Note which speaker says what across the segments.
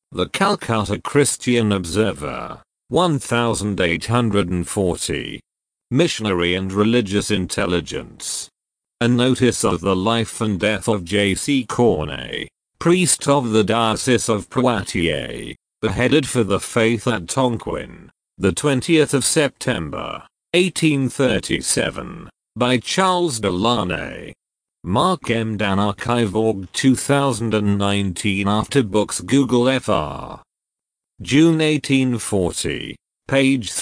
Speaker 1: The Calcutta Christian Observer, 1840. Missionary and Religious Intelligence. A notice of the life and death of J.C. Cornet, priest of the Diocese of Poitiers, beheaded for the faith at Tonquin, the 20th of September, 1837, by Charles Delaunay. Mark M. Dan Archive.org 2019 After Books Google FR. June 1840, page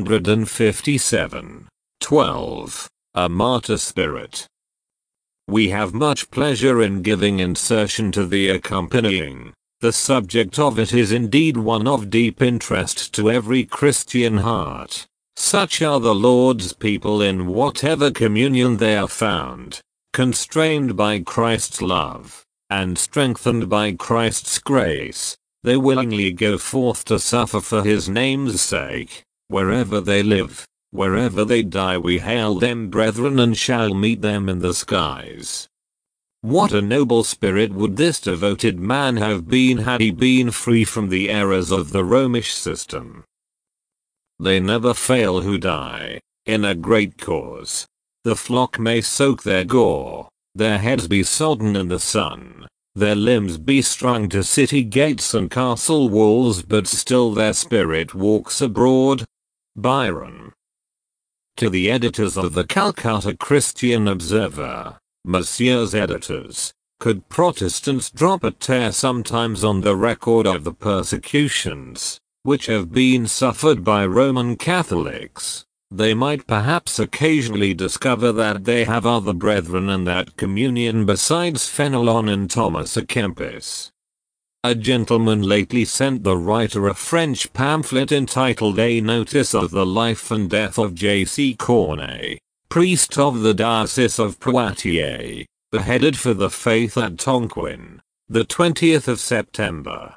Speaker 1: 357. 12. A Martyr Spirit. We have much pleasure in giving insertion to the accompanying. The subject of it is indeed one of deep interest to every Christian heart. Such are the Lord's people in whatever communion they are found. Constrained by Christ's love, and strengthened by Christ's grace, they willingly go forth to suffer for his name's sake. Wherever they live, wherever they die, we hail them brethren and shall meet them in the skies. What a noble spirit would this devoted man have been had he been free from the errors of the Romish system. They never fail who die in a great cause. The flock may soak their gore, their heads be sodden in the sun, their limbs be strung to city gates and castle walls, but still their spirit walks abroad. Byron. To the editors of the Calcutta Christian Observer, Messieurs editors, could Protestants drop a tear sometimes on the record of the persecutions, which have been suffered by Roman Catholics, they might perhaps occasionally discover that they have other brethren in that communion besides Fenelon and Thomas à Kempis. A gentleman lately sent the writer a French pamphlet entitled A Notice of the Life and Death of J.C. Cornet, priest of the Diocese of Poitiers, beheaded for the faith at Tonquin, the 20th of September,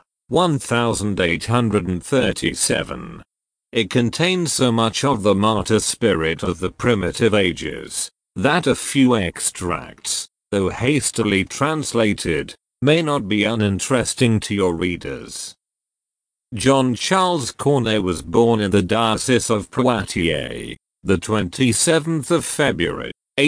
Speaker 1: 1837. It contains so much of the martyr spirit of the primitive ages, that a few extracts, though hastily translated, may not be uninteresting to your readers. John Charles Cornet was born in the Diocese of Poitiers, the 27th of February,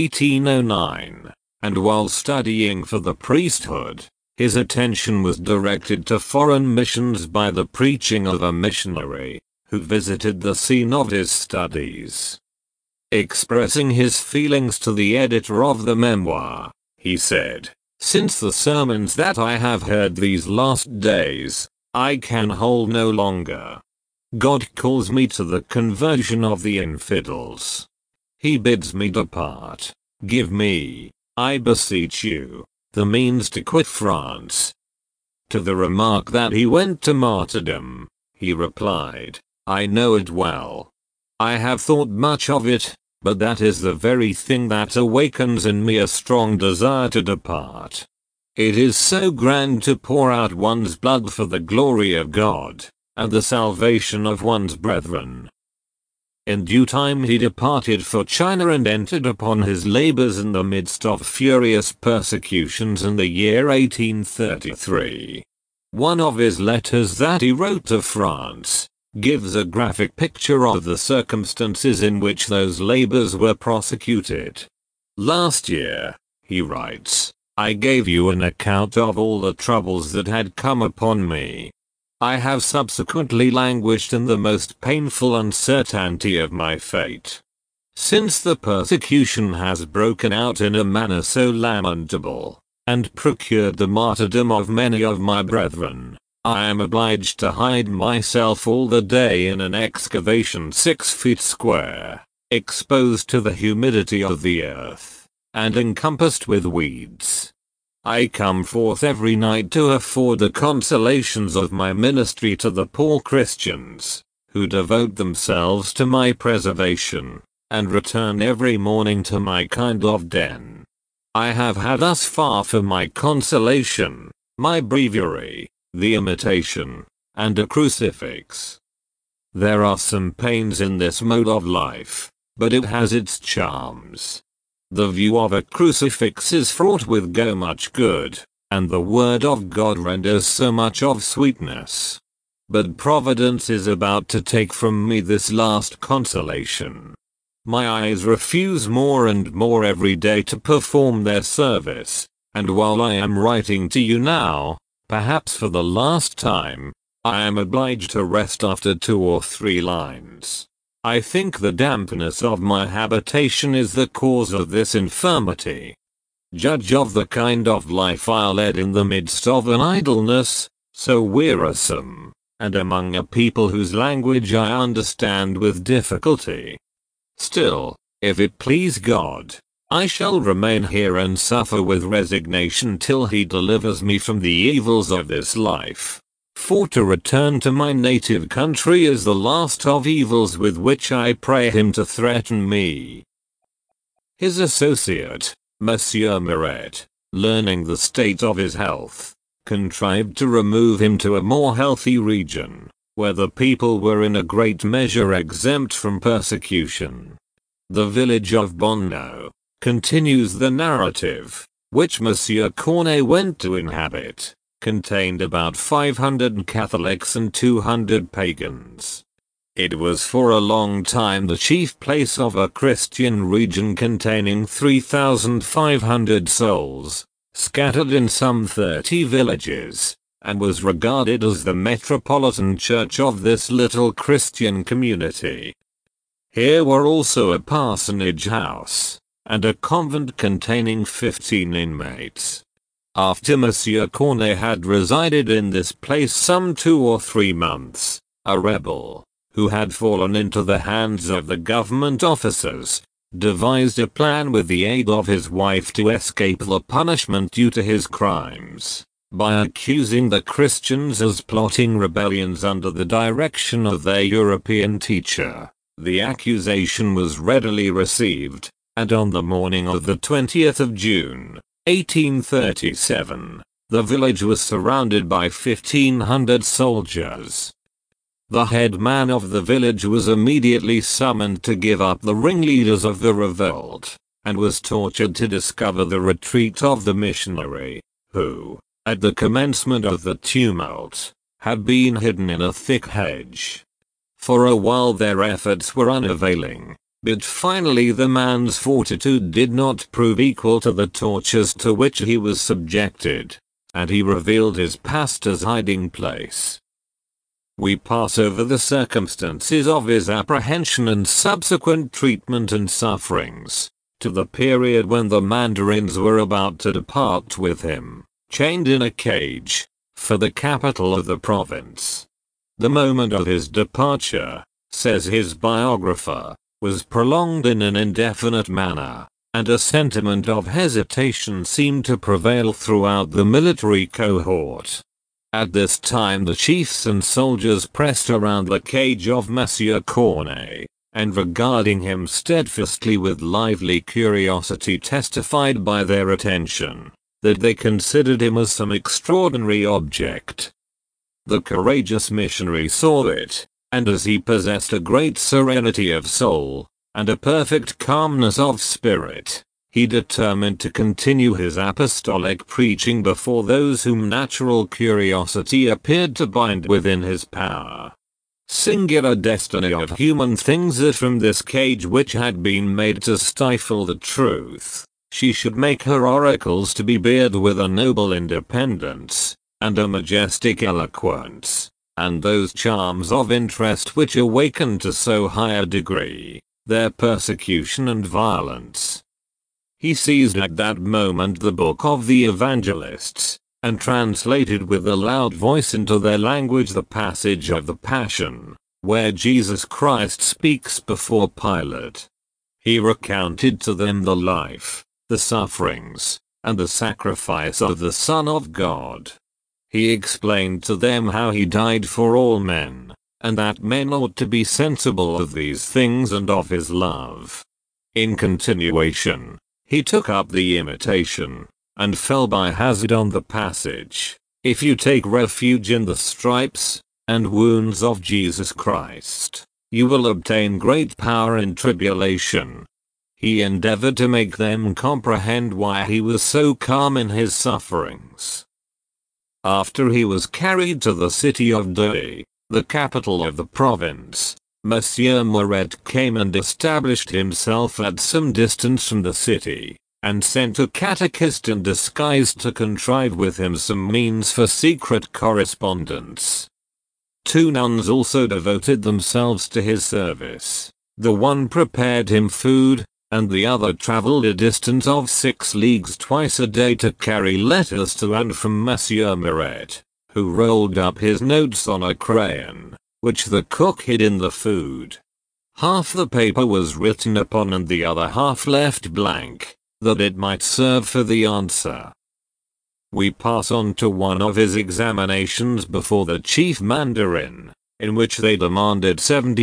Speaker 1: 1809, and while studying for the priesthood, his attention was directed to foreign missions by the preaching of a missionary, who visited the scene of his studies. Expressing his feelings to the editor of the memoir, he said, "Since the sermons that I have heard these last days, I can hold no longer. God calls me to the conversion of the infidels. He bids me depart. Give me, I beseech you, the means to quit France." To the remark that he went to martyrdom, he replied, "I know it well. I have thought much of it, but that is the very thing that awakens in me a strong desire to depart. It is so grand to pour out one's blood for the glory of God, and the salvation of one's brethren." In due time he departed for China and entered upon his labors in the midst of furious persecutions in the year 1833. One of his letters that he wrote to France gives a graphic picture of the circumstances in which those labors were prosecuted. "Last year," he writes, "I gave you an account of all the troubles that had come upon me. I have subsequently languished in the most painful uncertainty of my fate. Since the persecution has broken out in a manner so lamentable, and procured the martyrdom of many of my brethren, I am obliged to hide myself all the day in an excavation 6 feet square, exposed to the humidity of the earth, and encompassed with weeds. I come forth every night to afford the consolations of my ministry to the poor Christians, who devote themselves to my preservation, and return every morning to my kind of den. I have had thus far for my consolation, my breviary, the Imitation, and a crucifix. There are some pains in this mode of life, but it has its charms. The view of a crucifix is fraught with much good, and the word of God renders so much of sweetness. But Providence is about to take from me this last consolation. My eyes refuse more and more every day to perform their service, and while I am writing to you now, perhaps for the last time, I am obliged to rest after 2 or 3 lines. I think the dampness of my habitation is the cause of this infirmity. Judge of the kind of life I led in the midst of an idleness so wearisome, and among a people whose language I understand with difficulty. Still, if it please God, I shall remain here and suffer with resignation till he delivers me from the evils of this life. For to return to my native country is the last of evils with which I pray him to threaten me. His associate, Monsieur Miret, learning the state of his health, contrived to remove him to a more healthy region, where the people were in a great measure exempt from persecution. The village of Bonneau, continues the narrative, which Monsieur Cornet went to inhabit, contained about 500 Catholics and 200 pagans. It was for a long time the chief place of a Christian region containing 3,500 souls, scattered in some 30 villages, and was regarded as the metropolitan church of this little Christian community. Here were also a parsonage house, and a convent containing 15 inmates. After Monsieur Cornet had resided in this place some 2 or 3 months, a rebel, who had fallen into the hands of the government officers, devised a plan with the aid of his wife to escape the punishment due to his crimes, by accusing the Christians as plotting rebellions under the direction of their European teacher. The accusation was readily received, and on the morning of the 20th of June, 1837, the village was surrounded by 1,500 soldiers. The head man of the village was immediately summoned to give up the ringleaders of the revolt, and was tortured to discover the retreat of the missionary, who, at the commencement of the tumult, had been hidden in a thick hedge. For a while their efforts were unavailing, but finally the man's fortitude did not prove equal to the tortures to which he was subjected, and he revealed his pastor's hiding place. We pass over the circumstances of his apprehension and subsequent treatment and sufferings, to the period when the mandarins were about to depart with him, chained in a cage, for the capital of the province. The moment of his departure, says his biographer, was prolonged in an indefinite manner, and a sentiment of hesitation seemed to prevail throughout the military cohort. At this time the chiefs and soldiers pressed around the cage of Monsieur Cornet, and regarding him steadfastly with lively curiosity testified by their attention, that they considered him as some extraordinary object. The courageous missionary saw it, and as he possessed a great serenity of soul, and a perfect calmness of spirit, he determined to continue his apostolic preaching before those whom natural curiosity appeared to bind within his power. Singular destiny of human things, that from this cage which had been made to stifle the truth, she should make her oracles to be beard with a noble independence, and a majestic eloquence, and those charms of interest which awakened to so high a degree their persecution and violence. He seized at that moment the book of the evangelists, and translated with a loud voice into their language the passage of the Passion, where Jesus Christ speaks before Pilate. He recounted to them the life, the sufferings, and the sacrifice of the Son of God. He explained to them how he died for all men, and that men ought to be sensible of these things and of his love. In continuation, he took up the imitation, and fell by hazard on the passage, "If you take refuge in the stripes and wounds of Jesus Christ, you will obtain great power in tribulation." he endeavored to make them comprehend why he was so calm in his sufferings. After he was carried to the city of Douai, the capital of the province, Monsieur Maret came and established himself at some distance from the city, and sent a catechist in disguise to contrive with him some means for secret correspondence. 2 nuns also devoted themselves to his service. The one prepared him food, and the other traveled a distance of 6 leagues twice a day to carry letters to and from Monsieur Maret, who rolled up his notes on a crayon, which the cook hid in the food. Half the paper was written upon and the other half left blank, that it might serve for the answer. We pass on to one of his examinations before the chief mandarin, in which they demanded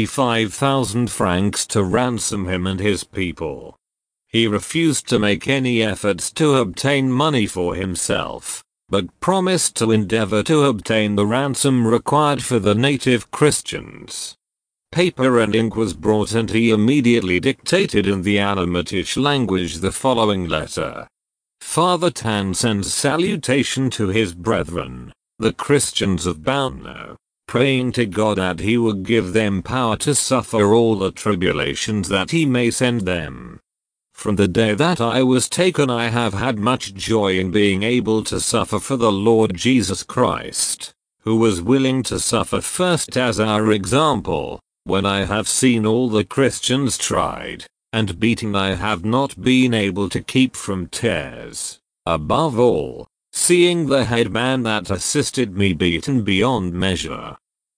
Speaker 1: 75,000 francs to ransom him and his people. He refused to make any efforts to obtain money for himself, but promised to endeavor to obtain the ransom required for the native Christians. Paper and ink was brought and he immediately dictated in the Anamitish language the following letter. Father Tan sends salutation to his brethren, the Christians of Bauno, praying to God that he will give them power to suffer all the tribulations that he may send them. From the day that I was taken I have had much joy in being able to suffer for the Lord Jesus Christ, who was willing to suffer first as our example. When I have seen all the Christians tried and beaten I have not been able to keep from tears. Above all, seeing the headman that assisted me beaten beyond measure.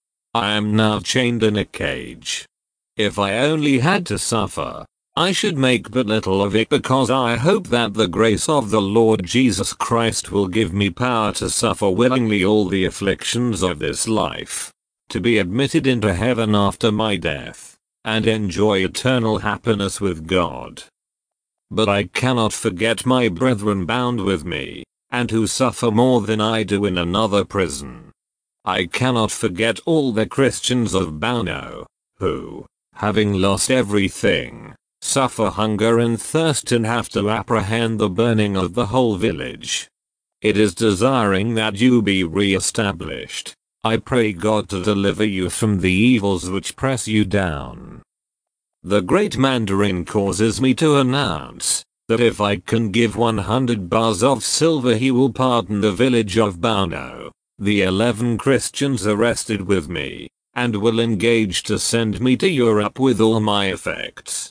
Speaker 1: I am now chained in a cage. If I only had to suffer, I should make but little of it because I hope that the grace of the Lord Jesus Christ will give me power to suffer willingly all the afflictions of this life, to be admitted into heaven after my death, and enjoy eternal happiness with God. But I cannot forget my brethren bound with me, and who suffer more than I do in another prison. I cannot forget all the Christians of Bauno, who, having lost everything, suffer hunger and thirst and have to apprehend the burning of the whole village. It is desiring that you be re-established. I pray God to deliver you from the evils which press you down. The great Mandarin causes me to announce that if I can give 100 bars of silver he will pardon the village of Bauno, the 11 Christians arrested with me, and will engage to send me to Europe with all my effects.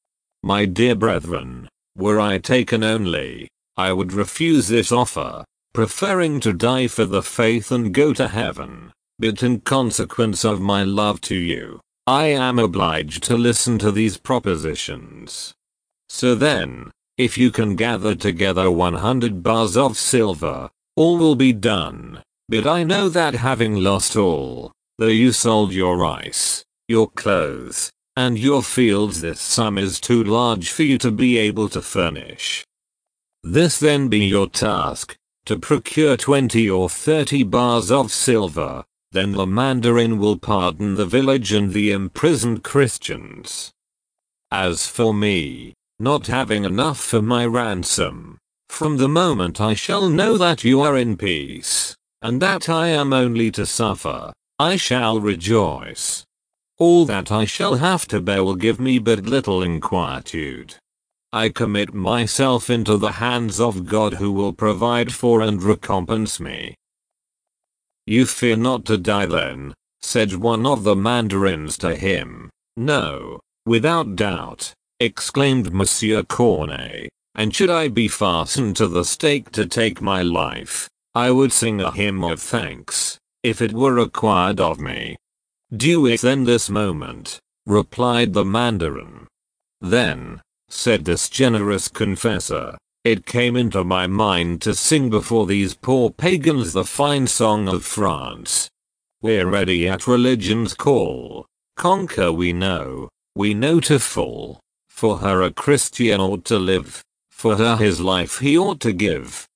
Speaker 1: My dear brethren, were I taken only, I would refuse this offer, preferring to die for the faith and go to heaven, but in consequence of my love to you, I am obliged to listen to these propositions. So then, if you can gather together 100 bars of silver, all will be done, but I know that having lost all, though you sold your rice, your clothes, and your fields, this sum is too large for you to be able to furnish. This then be your task, to procure 20 or 30 bars of silver, then the Mandarin will pardon the village and the imprisoned Christians. As for me, not having enough for my ransom, from the moment I shall know that you are in peace, and that I am only to suffer, I shall rejoice. All that I shall have to bear will give me but little inquietude. I commit myself into the hands of God who will provide for and recompense me. You fear not to die then, said one of the mandarins to him. No, without doubt, exclaimed Monsieur Cornet, and should I be fastened to the stake to take my life, I would sing a hymn of thanks, if it were required of me. Do it then this moment, replied the mandarin. Then, said this generous confessor, it came into my mind to sing before these poor pagans the fine song of France. We're ready at religion's call, conquer we know to fall, for her a Christian ought to live, for her his life he ought to give.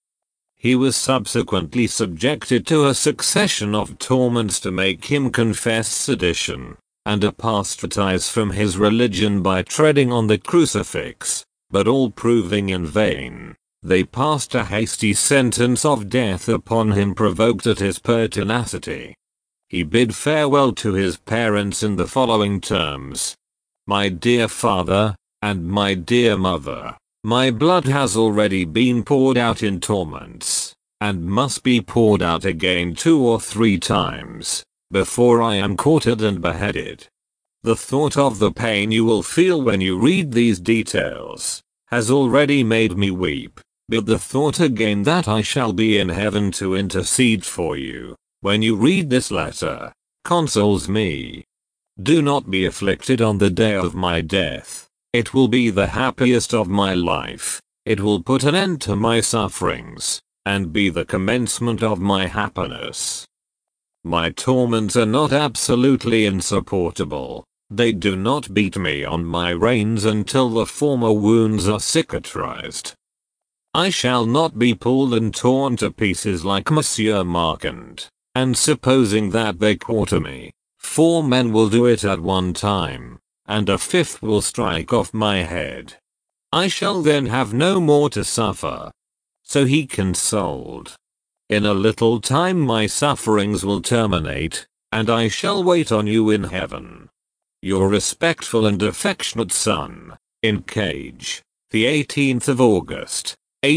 Speaker 1: He was subsequently subjected to a succession of torments to make him confess sedition, and apostatize from his religion by treading on the crucifix, but all proving in vain. They passed a hasty sentence of death upon him, provoked at his pertinacity. He bid farewell to his parents in the following terms: "My dear father, and my dear mother, my blood has already been poured out in torments, and must be poured out again 2 or 3 times, before I am quartered and beheaded. The thought of the pain you will feel when you read these details has already made me weep. But the thought again that I shall be in heaven to intercede for you, when you read this letter, consoles me. Do not be afflicted on the day of my death. It will be the happiest of my life. It will put an end to my sufferings, and be the commencement of my happiness. My torments are not absolutely insupportable. They do not beat me on my reins until the former wounds are cicatrized. I shall not be pulled and torn to pieces like Monsieur Marquand, and supposing that they quarter me, 4 men will do it at one time, and a 5th will strike off my head. I shall then have no more to suffer." So he consoled. "In a little time my sufferings will terminate, and I shall wait on you in heaven. Your respectful and affectionate son, in Cage, the 18th of August,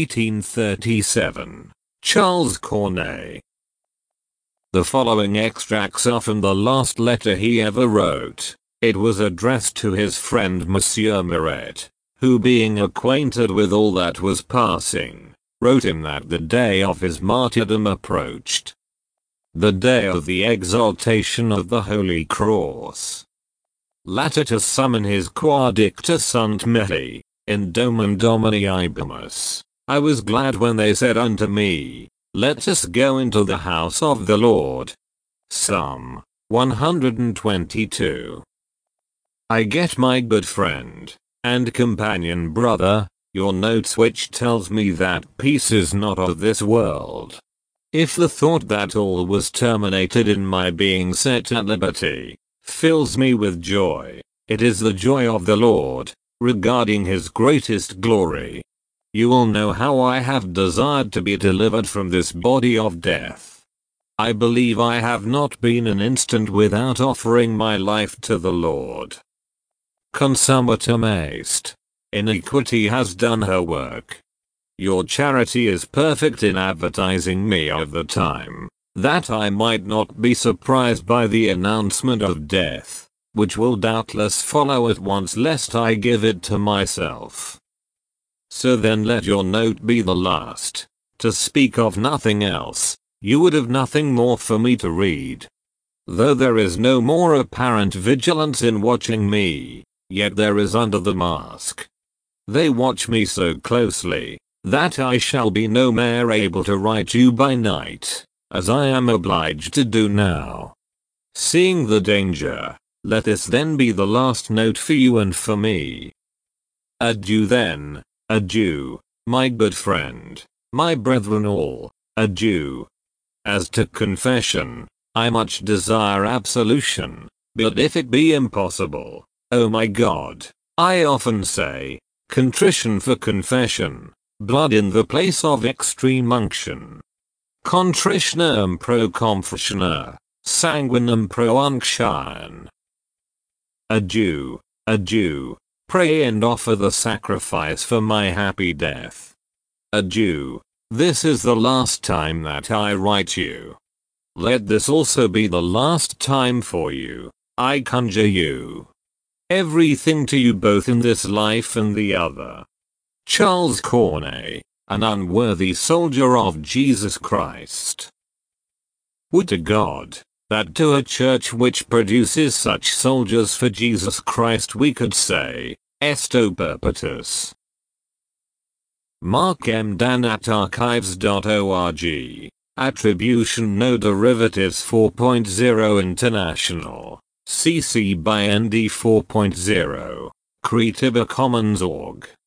Speaker 1: 1837, Charles Cornet." The following extracts are from the last letter he ever wrote. It was addressed to his friend Monsieur Miret, who, being acquainted with all that was passing, wrote him that the day of his martyrdom approached. The day of the exaltation of the Holy Cross. Later summon his quadicta sunt mihi, in Domum Domini Ibimus. I was glad when they said unto me, Let us go into the house of the Lord. Psalm 122. I get, my good friend and companion brother, your notes, which tells me that peace is not of this world. If the thought that all was terminated in my being set at liberty fills me with joy, it is the joy of the Lord, regarding his greatest glory. You will know how I have desired to be delivered from this body of death. I believe I have not been an instant without offering my life to the Lord. Consummatum est. Iniquity has done her work. Your charity is perfect in advertising me of the time, that I might not be surprised by the announcement of death, which will doubtless follow at once, lest I give it to myself. So then let your note be the last. To speak of nothing else, you would have nothing more for me to read. Though there is no more apparent vigilance in watching me, yet there is under the mask. They watch me so closely, that I shall be no more able to write you by night, as I am obliged to do now. Seeing the danger, let this then be the last note for you and for me. Adieu then. Adieu, my good friend, my brethren all, adieu. As to confession, I much desire absolution, but if it be impossible, O my God, I often say, contrition for confession, blood in the place of extreme unction. Contritionem pro confessione, sanguinem pro unctione. Adieu, adieu. Pray and offer the sacrifice for my happy death. Adieu. This is the last time that I write you. Let this also be the last time for you, I conjure you. Everything to you both in this life and the other. Charles Cornet, an unworthy soldier of Jesus Christ. Would to God that to a church which produces such soldiers for Jesus Christ we could say, Esto Perpetus. Mark M. Dan at archives.org. Attribution No Derivatives 4.0 International. CC by ND 4.0. Creative Commons org.